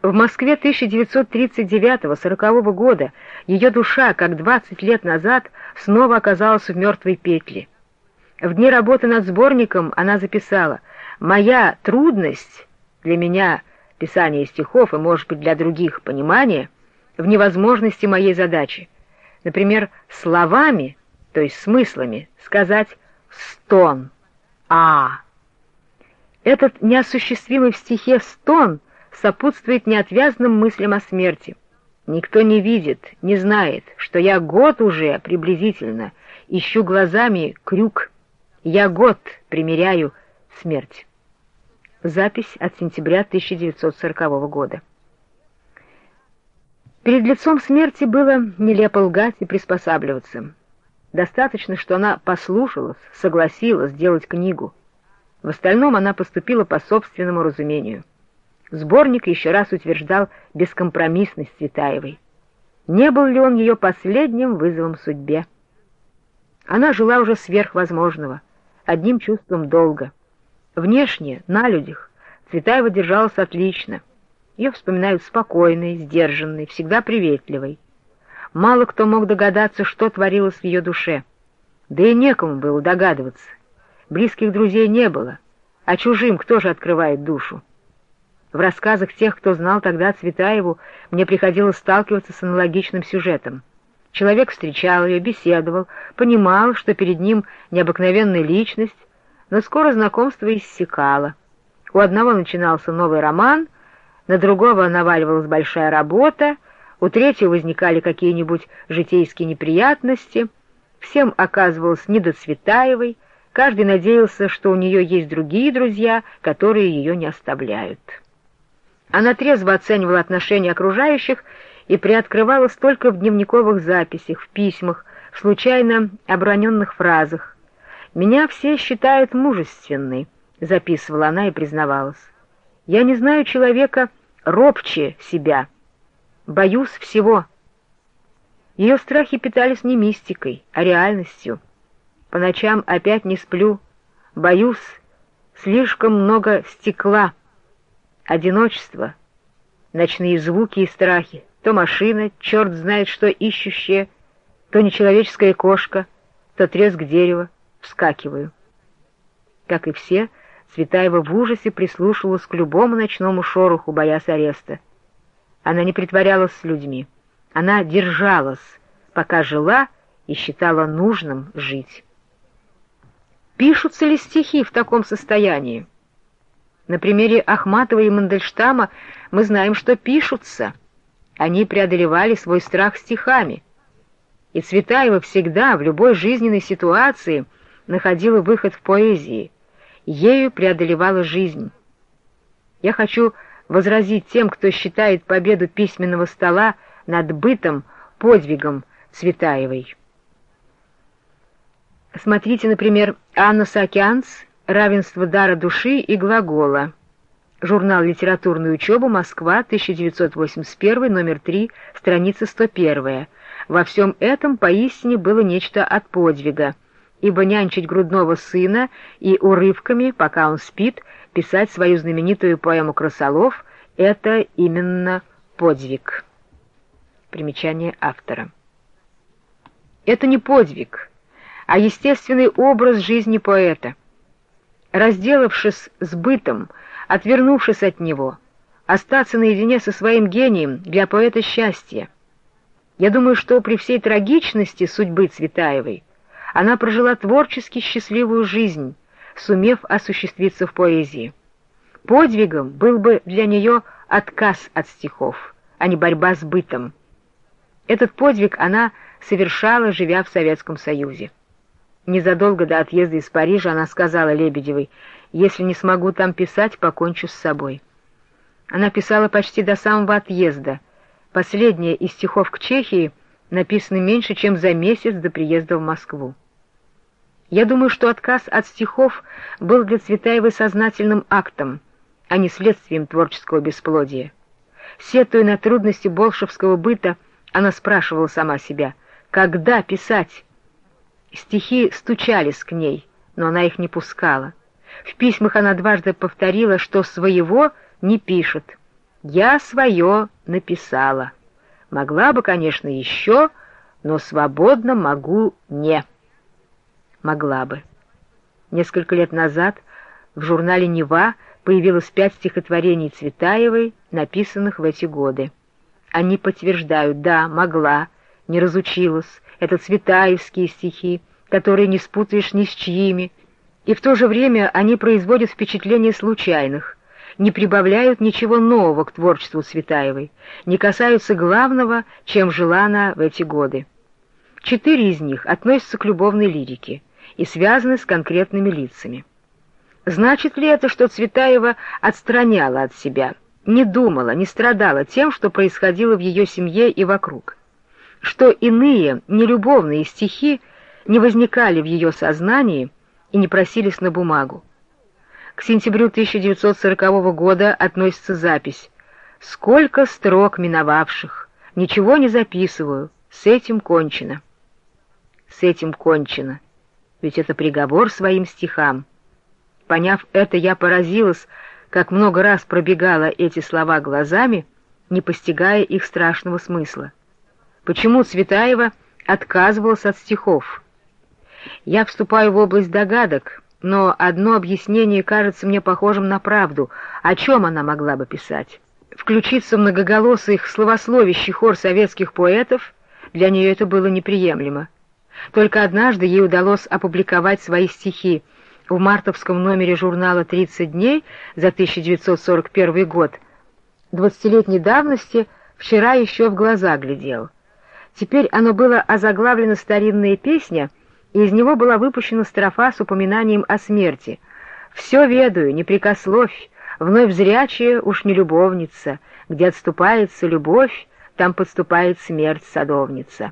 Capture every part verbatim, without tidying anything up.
В Москве тысяча девятьсот тридцать девятого-сорокового года ее душа, как двадцать лет назад, снова оказалась в мертвой петле. В дни работы над сборником она записала: «Моя трудность, для меня писание стихов и, может быть, для других понимание, в невозможности моей задачи, например, словами, то есть смыслами, сказать «стон», «а». Этот неосуществимый в стихе стон сопутствует неотвязным мыслям о смерти. Никто не видит, не знает, что я год уже приблизительно ищу глазами крюк. Я год примеряю смерть. Запись от сентября тысяча девятьсот сорокового года. Перед лицом смерти было нелепо лгать и приспосабливаться. Достаточно, что она послушалась, согласилась сделать книгу. В остальном она поступила по собственному разумению. Сборник еще раз утверждал бескомпромиссность Цветаевой. Не был ли он ее последним вызовом судьбе? Она жила уже сверх возможного, одним чувством долга. Внешне, на людях, Цветаева держалась отлично. Ее вспоминают спокойной, сдержанной, всегда приветливой. Мало кто мог догадаться, что творилось в ее душе. Да и некому было догадываться. Близких друзей не было, а чужим кто же открывает душу? В рассказах тех, кто знал тогда Цветаеву, мне приходилось сталкиваться с аналогичным сюжетом. Человек встречал ее, беседовал, понимал, что перед ним необыкновенная личность, но скоро знакомство иссякало. У одного начинался новый роман, на другого наваливалась большая работа, у третьего возникали какие-нибудь житейские неприятности, всем оказывалось не до Цветаевой, каждый надеялся, что у нее есть другие друзья, которые ее не оставляют. Она трезво оценивала отношения окружающих и приоткрывалась только в дневниковых записях, в письмах, в случайно оброненных фразах. «Меня все считают мужественной», — записывала она и признавалась. «Я не знаю человека робче себя. Боюсь всего». Ее страхи питались не мистикой, а реальностью. По ночам опять не сплю, боюсь, слишком много стекла, одиночество, ночные звуки и страхи, то машина, черт знает что ищущая, то нечеловеческая кошка, то треск дерева, вскакиваю. Как и все, Цветаева в ужасе прислушивалась к любому ночному шороху, боясь ареста. Она не притворялась с людьми, она держалась, пока жила и считала нужным жить. Пишутся ли стихи в таком состоянии? На примере Ахматова и Мандельштама мы знаем, что пишутся. Они преодолевали свой страх стихами. И Цветаева всегда, в любой жизненной ситуации, находила выход в поэзии. Ею преодолевала жизнь. Я хочу возразить тем, кто считает победу письменного стола над бытом подвигом Цветаевой. Смотрите, например, Анна Саакянц «Равенство дара души и глагола». Журнал «Литературная учеба», Москва, тысяча девятьсот восемьдесят первый, номер три, страница сто первая. Во всем этом поистине было нечто от подвига, ибо нянчить грудного сына и урывками, пока он спит, писать свою знаменитую поэму «Красолов» — это именно подвиг. Примечание автора. Это не подвиг, а естественный образ жизни поэта. Разделавшись с бытом, отвернувшись от него, остаться наедине со своим гением для поэта счастье. Я думаю, что при всей трагичности судьбы Цветаевой она прожила творчески счастливую жизнь, сумев осуществиться в поэзии. Подвигом был бы для нее отказ от стихов, а не борьба с бытом. Этот подвиг она совершала, живя в Советском Союзе. Незадолго до отъезда из Парижа она сказала Лебедевой: «Если не смогу там писать, покончу с собой». Она писала почти до самого отъезда. Последняя из стихов к Чехии написаны меньше, чем за месяц до приезда в Москву. Я думаю, что отказ от стихов был для Цветаевой сознательным актом, а не следствием творческого бесплодия. Сетуя на трудности болшевского быта, она спрашивала сама себя: «Когда писать?» Стихи стучались к ней, но она их не пускала. В письмах она дважды повторила, что своего не пишет. Я свое написала. Могла бы, конечно, еще, но свободно могу не. Могла бы. Несколько лет назад в журнале «Нева» появилось пять стихотворений Цветаевой, написанных в эти годы. Они подтверждают: да, могла, не разучилась. Это цветаевские стихи, которые не спутаешь ни с чьими, и в то же время они производят впечатление случайных, не прибавляют ничего нового к творчеству Цветаевой, не касаются главного, чем жила она в эти годы. Четыре из них относятся к любовной лирике и связаны с конкретными лицами. Значит ли это, что Цветаева отстраняла от себя, не думала, не страдала тем, что происходило в ее семье и вокруг? Что иные, нелюбовные стихи не возникали в ее сознании и не просились на бумагу? К сентябрю тысяча девятьсот сорокового года относится запись: «Сколько строк миновавших, ничего не записываю, с этим кончено». С этим кончено, ведь это приговор своим стихам. Поняв это, я поразилась, как много раз пробегала эти слова глазами, не постигая их страшного смысла. Почему Цветаева отказывалась от стихов? Я вступаю в область догадок, но одно объяснение кажется мне похожим на правду. О чем она могла бы писать? Включиться в многоголосый словословящий хор советских поэтов? Для нее это было неприемлемо. Только однажды ей удалось опубликовать свои стихи в мартовском номере журнала «тридцать дней» за тысяча девятьсот сорок первый год. Двадцатилетней давности «Вчера еще в глаза глядел». Теперь оно было озаглавлено «Старинная песня», и из него была выпущена строфа с упоминанием о смерти. «Все ведаю, не прикословь, вновь зрячая уж не любовница, где отступается любовь, там подступает смерть садовница».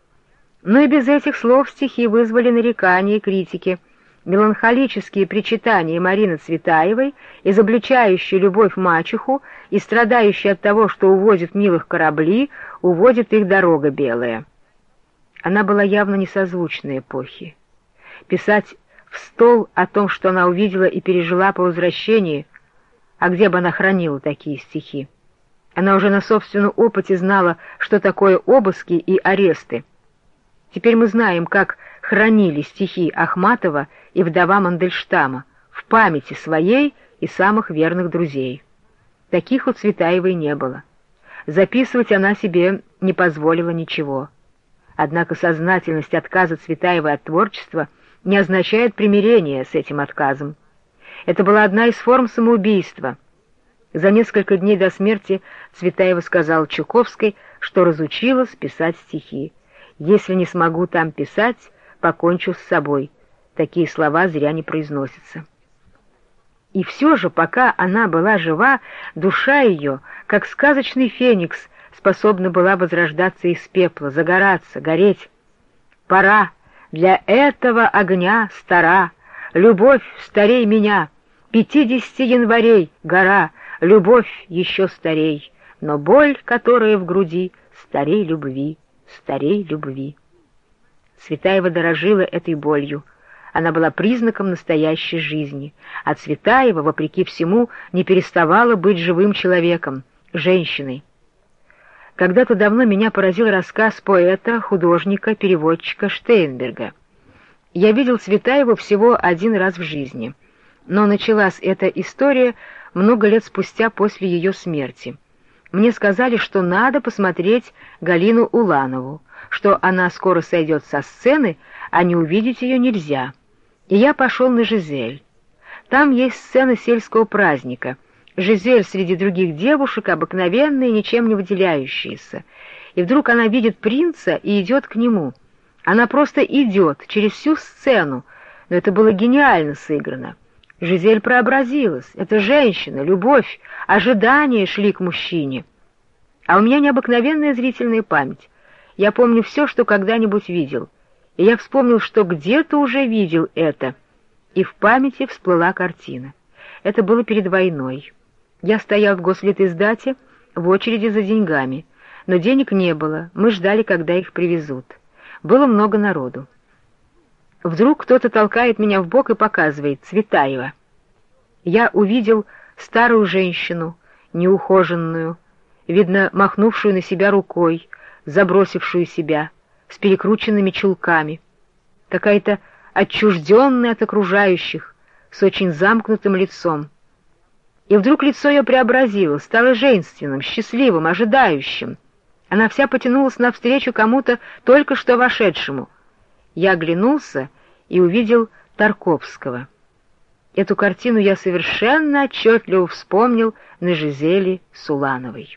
Но и без этих слов стихи вызвали нарекания и критики. Меланхолические причитания Марины Цветаевой, изобличающие любовь мачеху и страдающие от того, что увозят милых корабли, уводит их дорога белая. Она была явно несозвучной эпохи. Писать в стол о том, что она увидела и пережила по возвращении, а где бы она хранила такие стихи? Она уже на собственном опыте знала, что такое обыски и аресты. Теперь мы знаем, как хранили стихи Ахматова и вдова Мандельштама в памяти своей и самых верных друзей. Таких у Цветаевой не было. Записывать она себе не позволила ничего. Однако сознательность отказа Цветаевой от творчества не означает примирения с этим отказом. Это была одна из форм самоубийства. За несколько дней до смерти Цветаева сказала Чуковской, что разучилась писать стихи. «Если не смогу там писать, покончу с собой». Такие слова зря не произносятся. И все же, пока она была жива, душа ее, как сказочный феникс, способна была возрождаться из пепла, загораться, гореть. «Пора, для этого огня стара, любовь старей меня, пятидесяти январей гора, любовь еще старей, но боль, которая в груди, старей любви, старей любви». Цветаева дорожила этой болью. Она была признаком настоящей жизни, а Цветаева, вопреки всему, не переставала быть живым человеком, женщиной. Когда-то давно меня поразил рассказ поэта, художника, переводчика Штейнберга. Я видел Цветаеву всего один раз в жизни, но началась эта история много лет спустя после ее смерти. Мне сказали, что надо посмотреть Галину Уланову, что она скоро сойдет со сцены, а не увидеть ее нельзя. И я пошел на Жизель. Там есть сцена сельского праздника. Жизель среди других девушек, обыкновенная, ничем не выделяющаяся. И вдруг она видит принца и идет к нему. Она просто идет через всю сцену, но это было гениально сыграно. Жизель преобразилась. Это женщина, любовь, ожидания шли к мужчине. А у меня необыкновенная зрительная память. Я помню все, что когда-нибудь видел. И я вспомнил, что где-то уже видел это. И в памяти всплыла картина. Это было перед войной. Я стоял в Гослитиздате в очереди за деньгами, но денег не было, мы ждали, когда их привезут. Было много народу. Вдруг кто-то толкает меня в бок и показывает: Цветаева. Я увидел старую женщину, неухоженную, видно, махнувшую на себя рукой, забросившую себя, с перекрученными чулками, какая-то отчужденная от окружающих, с очень замкнутым лицом. И вдруг лицо ее преобразилось, стало женственным, счастливым, ожидающим. Она вся потянулась навстречу кому-то только что вошедшему. Я оглянулся и увидел Тарковского. Эту картину я совершенно отчетливо вспомнил на Жизели Сулановой.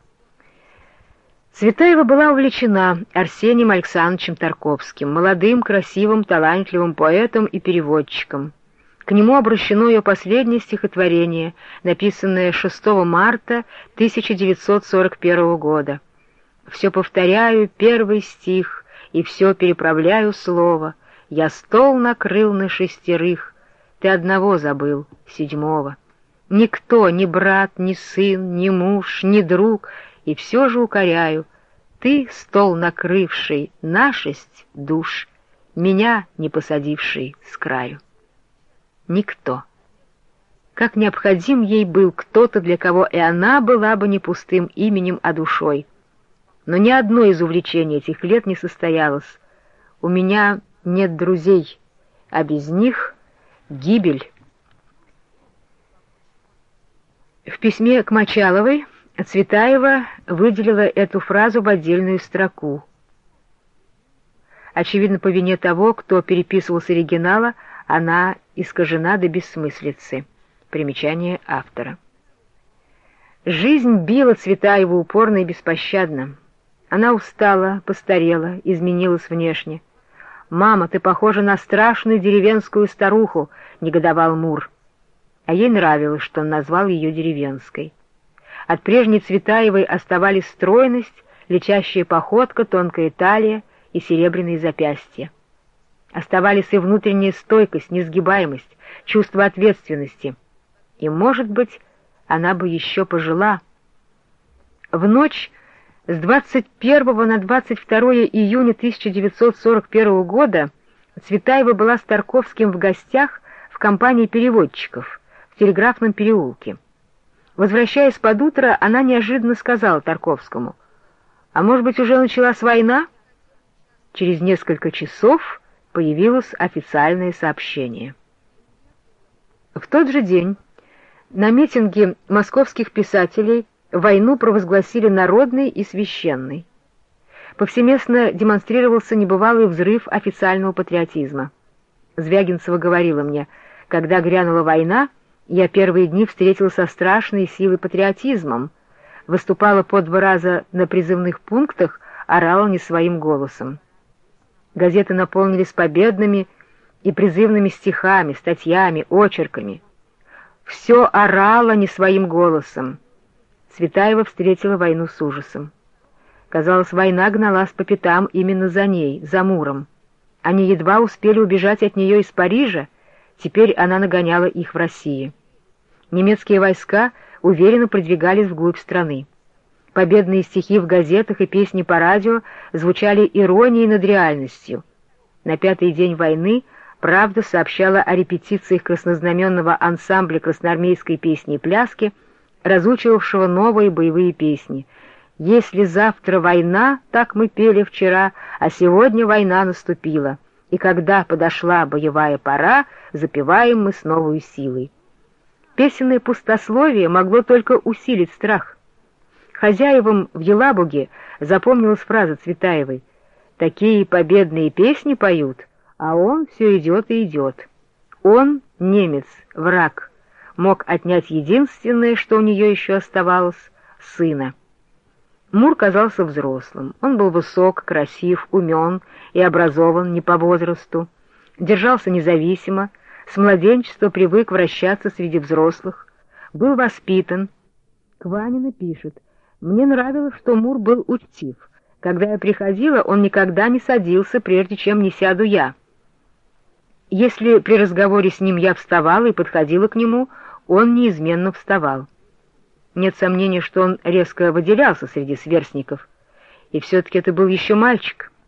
Цветаева была увлечена Арсением Александровичем Тарковским, молодым, красивым, талантливым поэтом и переводчиком. К нему обращено ее последнее стихотворение, написанное шестого марта тысяча девятьсот сорок первого года. «Все повторяю первый стих, и все переправляю слово. Я стол накрыл на шестерых, ты одного забыл, седьмого. Никто, ни брат, ни сын, ни муж, ни друг, и все же укоряю, ты, стол накрывший на шесть душ, меня не посадивший с краю». Никто. Как необходим ей был кто-то, для кого и она была бы не пустым именем, а душой. Но ни одно из увлечений этих лет не состоялось. У меня нет друзей, а без них гибель. В письме к Мочаловой Цветаева выделила эту фразу в отдельную строку. Очевидно, по вине того, кто переписывал с оригинала, она искажена до бессмыслицы. Примечание автора. Жизнь била Цветаеву упорно и беспощадно. Она устала, постарела, изменилась внешне. «Мама, ты похожа на страшную деревенскую старуху», — негодовал Мур. А ей нравилось, что он назвал ее деревенской. От прежней Цветаевой оставались стройность, летящая походка, тонкая талия и серебряные запястья. Оставались и внутренняя стойкость, несгибаемость, чувство ответственности. И, может быть, она бы еще пожила. В ночь с двадцать первого на двадцать второе июня тысяча девятьсот сорок первого года Цветаева была с Тарковским в гостях в компании переводчиков в Телеграфном переулке. Возвращаясь под утро, она неожиданно сказала Тарковскому: «А может быть, уже началась война?» Через несколько часов появилось официальное сообщение. В тот же день на митинге московских писателей войну провозгласили народной и священной. Повсеместно демонстрировался небывалый взрыв официального патриотизма. Звягинцева говорила мне: «Когда грянула война, я первые дни встретила со страшной силой патриотизмом, выступала по два раза на призывных пунктах, орала не своим голосом». Газеты наполнились победными и призывными стихами, статьями, очерками. Все орало не своим голосом. Цветаева встретила войну с ужасом. Казалось, война гналась по пятам именно за ней, за Муром. Они едва успели убежать от нее из Парижа, теперь она нагоняла их в России. Немецкие войска уверенно продвигались вглубь страны. Победные стихи в газетах и песни по радио звучали иронией над реальностью. На пятый день войны «Правда» сообщала о репетициях краснознаменного ансамбля красноармейской песни и пляски, разучивавшего новые боевые песни. «Если завтра война, так мы пели вчера, а сегодня война наступила, и когда подошла боевая пора, запеваем мы с новой силой». Песенное пустословие могло только усилить страх. Хозяевам в Елабуге запомнилась фраза Цветаевой: «Такие победные песни поют, а он все идет и идет». Он, немец, враг, мог отнять единственное, что у нее еще оставалось — сына. Мур казался взрослым. Он был высок, красив, умен и образован не по возрасту, держался независимо, с младенчества привык вращаться среди взрослых, был воспитан. Кванина пишет: «Мне нравилось, что Мур был учтив. Когда я приходила, он никогда не садился, прежде чем не сяду я. Если при разговоре с ним я вставала и подходила к нему, он неизменно вставал». Нет сомнения, что он резко выделялся среди сверстников. И все-таки это был еще мальчик.